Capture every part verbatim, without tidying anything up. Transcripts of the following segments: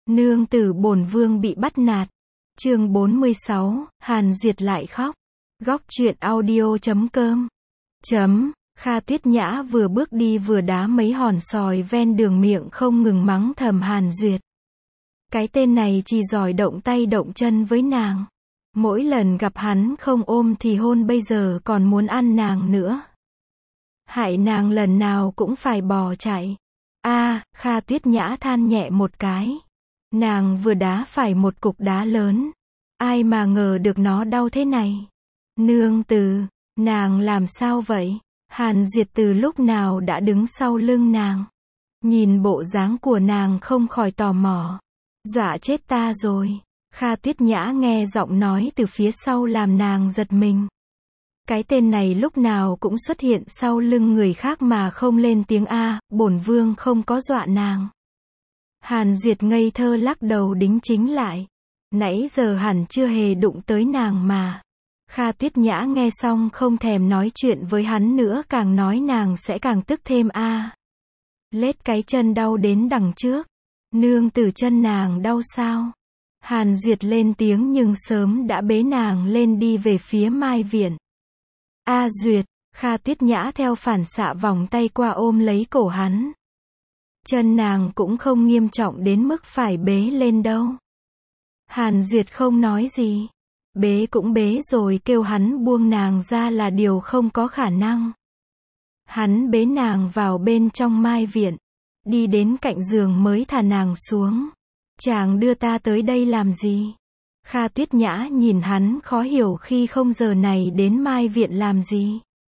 Nương tử bổn vương bị bắt nạt. Chương bốn mươi sáu, Hàn Duyệt lại khóc. Góc truyện audio chấm com. Chấm, Kha Tuyết Nhã vừa bước đi vừa đá mấy hòn sỏi ven đường, miệng không ngừng mắng thầm Hàn Duyệt. Cái tên này chỉ giỏi động tay động chân với nàng. Mỗi lần gặp hắn không ôm thì hôn, bây giờ còn muốn ăn nàng nữa. Hại nàng lần nào cũng phải bỏ chạy. A, à, Kha Tuyết Nhã than nhẹ một cái. Nàng vừa đá phải một cục đá lớn. Ai mà ngờ được nó đau thế này. Nương tử, nàng làm sao vậy? Hàn Duyệt từ lúc nào đã đứng sau lưng nàng. Nhìn bộ dáng của nàng không khỏi tò mò. Dọa chết ta rồi. Kha Tuyết Nhã nghe giọng nói từ phía sau làm nàng giật mình. Cái tên này lúc nào cũng xuất hiện sau lưng người khác mà không lên tiếng a, bổn vương không có dọa nàng. Hàn Duyệt ngây thơ lắc đầu đính chính lại. Nãy giờ hẳn chưa hề đụng tới nàng mà. Kha Tuyết Nhã nghe xong không thèm nói chuyện với hắn nữa, càng nói nàng sẽ càng tức thêm a. À. Lết cái chân đau đến đằng trước. Nương tử chân nàng đau sao? Hàn Duyệt lên tiếng nhưng sớm đã bế nàng lên đi về phía Mai Viện. A Duyệt, Kha Tuyết Nhã theo phản xạ vòng tay qua ôm lấy cổ hắn. Chân nàng cũng không nghiêm trọng đến mức phải bế lên đâu. Hàn Duyệt không nói gì. Bế cũng bế rồi, kêu hắn buông nàng ra là điều không có khả năng. Hắn bế nàng vào bên trong Mai Viện. Đi đến cạnh giường mới thả nàng xuống. Chàng đưa ta tới đây làm gì? Kha Tuyết Nhã nhìn hắn khó hiểu, khi không giờ này đến Mai Viện làm gì?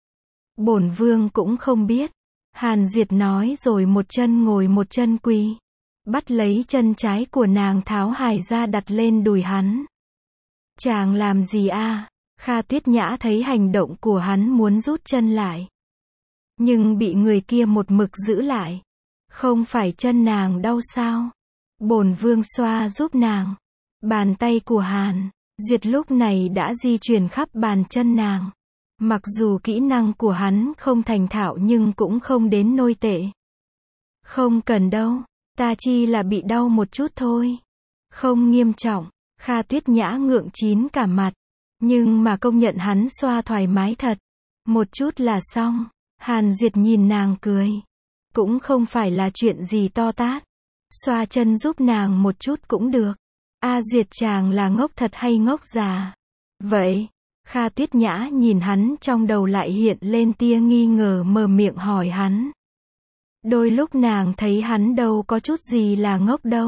Bổn vương cũng không biết. Hàn Duyệt nói rồi một chân ngồi một chân quỳ. Bắt lấy chân trái của nàng tháo hài ra đặt lên đùi hắn. Chàng làm gì a? À? Kha Tuyết Nhã thấy hành động của hắn muốn rút chân lại. Nhưng bị người kia một mực giữ lại. Không phải chân nàng đau sao? Bổn vương xoa giúp nàng. Bàn tay của Hàn Duyệt lúc này đã di chuyển khắp bàn chân nàng. Mặc dù kỹ năng của hắn không thành thạo nhưng cũng không đến nôi tệ. Không cần đâu, ta chỉ là bị đau một chút thôi. Không nghiêm trọng. Kha Tuyết Nhã ngượng chín cả mặt. Nhưng mà công nhận hắn xoa thoải mái thật. Một chút là xong. Hàn Duyệt nhìn nàng cười. Cũng không phải là chuyện gì to tát. Xoa chân giúp nàng một chút cũng được. A Duyệt, chàng là ngốc thật hay ngốc già? Vậy? Kha Tuyết Nhã nhìn hắn, trong đầu lại hiện lên tia nghi ngờ, mở miệng hỏi hắn. Đôi lúc nàng thấy hắn đâu có chút gì là ngốc đâu.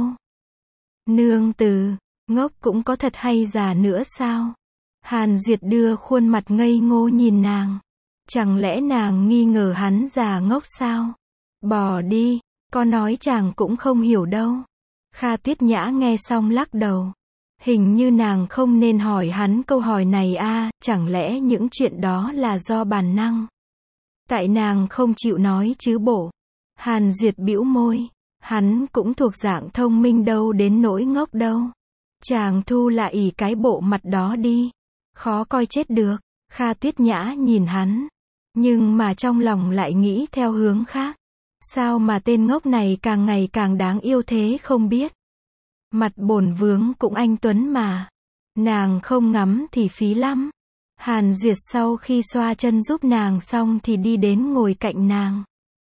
Nương tử, ngốc cũng có thật hay già nữa sao? Hàn Duyệt đưa khuôn mặt ngây ngô nhìn nàng. Chẳng lẽ nàng nghi ngờ hắn già ngốc sao? Bỏ đi, có nói chàng cũng không hiểu đâu. Kha Tuyết Nhã nghe xong lắc đầu. Hình như nàng không nên hỏi hắn câu hỏi này a, à, chẳng lẽ những chuyện đó là do bản năng? Tại nàng không chịu nói chứ bộ. Hàn Duyệt bĩu môi. Hắn cũng thuộc dạng thông minh đâu đến nỗi ngốc đâu. Chàng thu lại ỷ cái bộ mặt đó đi. Khó coi chết được. Kha Tuyết Nhã nhìn hắn. Nhưng mà trong lòng lại nghĩ theo hướng khác. Sao mà tên ngốc này càng ngày càng đáng yêu thế không biết. Mặt bổn vương cũng anh tuấn mà. Nàng không ngắm thì phí lắm. Hàn Duyệt sau khi xoa chân giúp nàng xong thì đi đến ngồi cạnh nàng.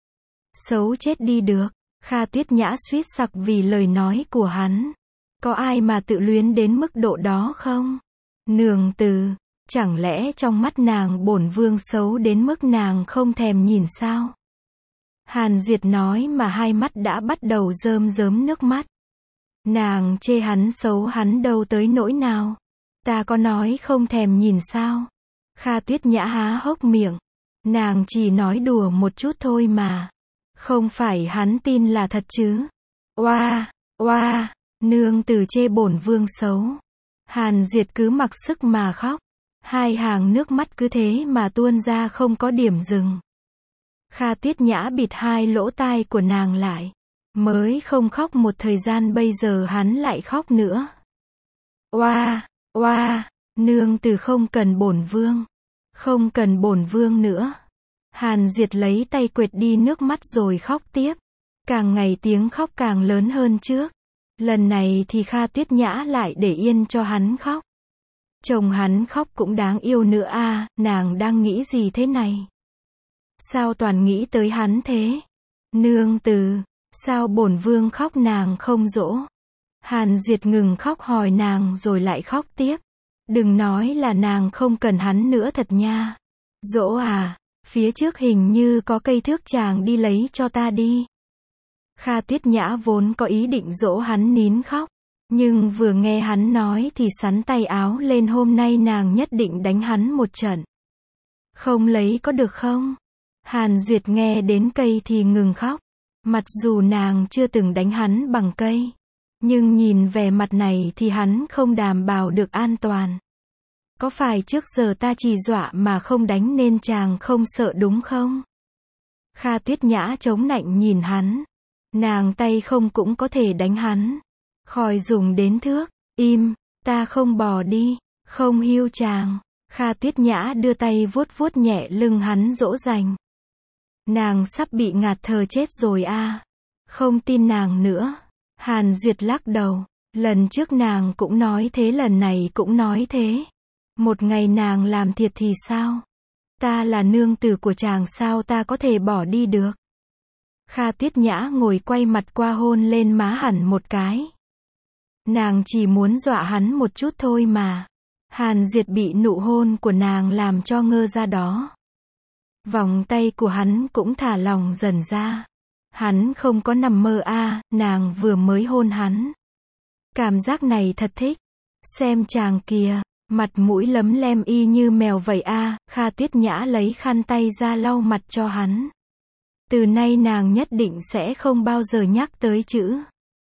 Xấu chết đi được. Kha Tuyết Nhã suýt sặc vì lời nói của hắn. Có ai mà tự luyến đến mức độ đó không? Nương tử, chẳng lẽ trong mắt nàng bổn vương xấu đến mức nàng không thèm nhìn sao? Hàn Duyệt nói mà hai mắt đã bắt đầu rơm rớm nước mắt. Nàng chê hắn xấu hắn đâu tới nỗi nào. Ta có nói không thèm nhìn sao? Kha Tuyết Nhã há hốc miệng. Nàng chỉ nói đùa một chút thôi mà. Không phải hắn tin là thật chứ? Oa, oa, nương tử chê bổn vương xấu. Hàn Duyệt cứ mặc sức mà khóc. Hai hàng nước mắt cứ thế mà tuôn ra không có điểm dừng. Kha Tuyết Nhã bịt hai lỗ tai của nàng lại. Mới không khóc một thời gian, bây giờ hắn lại khóc nữa. Oa, oa, nương tử không cần bổn vương. Không cần bổn vương nữa. Hàn Duyệt lấy tay quệt đi nước mắt rồi khóc tiếp. Càng ngày tiếng khóc càng lớn hơn trước. Lần này thì Kha Tuyết Nhã lại để yên cho hắn khóc. Chồng hắn khóc cũng đáng yêu nữa a, nàng đang nghĩ gì thế này? Sao toàn nghĩ tới hắn thế? Nương từ, sao bổn vương khóc nàng không dỗ? Hàn Duyệt ngừng khóc hỏi nàng rồi lại khóc tiếp. Đừng nói là nàng không cần hắn nữa thật nha. Dỗ à, phía trước hình như có cây thước chàng đi lấy cho ta đi. Kha Tuyết Nhã vốn có ý định dỗ hắn nín khóc. Nhưng vừa nghe hắn nói thì sắn tay áo lên, hôm nay nàng nhất định đánh hắn một trận. Không lấy có được không? Hàn Duyệt nghe đến cây thì ngừng khóc. Mặc dù nàng chưa từng đánh hắn bằng cây. Nhưng nhìn vẻ mặt này thì hắn không đảm bảo được an toàn. Có phải trước giờ ta chỉ dọa mà không đánh nên chàng không sợ đúng không? Kha Tuyết Nhã chống nạnh nhìn hắn. Nàng tay không cũng có thể đánh hắn. Khỏi dùng đến thước. Im, ta không bỏ đi. Không hiu chàng. Kha Tuyết Nhã đưa tay vuốt vuốt nhẹ lưng hắn dỗ dành. Nàng sắp bị ngạt thở chết rồi a. Không tin nàng nữa. Hàn Duyệt lắc đầu. Lần trước nàng cũng nói thế, lần này cũng nói thế. Một ngày nàng làm thiệt thì sao? Ta là nương tử của chàng, sao ta có thể bỏ đi được? Kha Tuyết Nhã ngồi quay mặt qua hôn lên má hẳn một cái. Nàng chỉ muốn dọa hắn một chút thôi mà. Hàn Duyệt bị nụ hôn của nàng làm cho ngơ ra đó. Vòng tay của hắn cũng thả lỏng dần ra. Hắn không có nằm mơ a, nàng vừa mới hôn hắn. Cảm giác này thật thích. Xem chàng kìa, mặt mũi lấm lem y như mèo vậy a. Kha Tuyết Nhã lấy khăn tay ra lau mặt cho hắn. Từ nay nàng nhất định sẽ không bao giờ nhắc tới chữ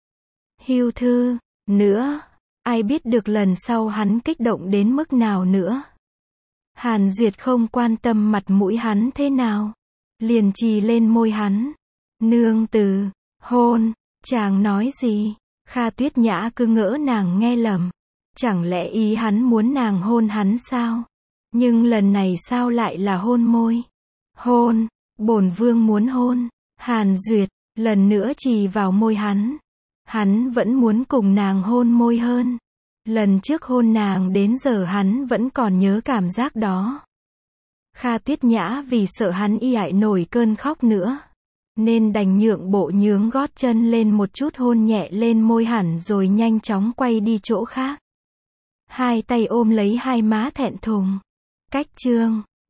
hưu thư nữa. Ai biết được lần sau hắn kích động đến mức nào nữa. Hàn Duyệt không quan tâm mặt mũi hắn thế nào. Liền chì lên môi hắn. Nương từ, hôn, chàng nói gì? Kha Tuyết Nhã cứ ngỡ nàng nghe lầm. Chẳng lẽ ý hắn muốn nàng hôn hắn sao? Nhưng lần này sao lại là hôn môi? Hôn, bổn vương muốn hôn. Hàn Duyệt, lần nữa chì vào môi hắn. Hắn vẫn muốn cùng nàng hôn môi hơn. Lần trước hôn nàng đến giờ hắn vẫn còn nhớ cảm giác đó. Kha Tuyết Nhã vì sợ hắn y ại nổi cơn khóc nữa. Nên đành nhượng bộ nhướng gót chân lên một chút, hôn nhẹ lên môi hẳn rồi nhanh chóng quay đi chỗ khác. Hai tay ôm lấy hai má thẹn thùng. Cách chương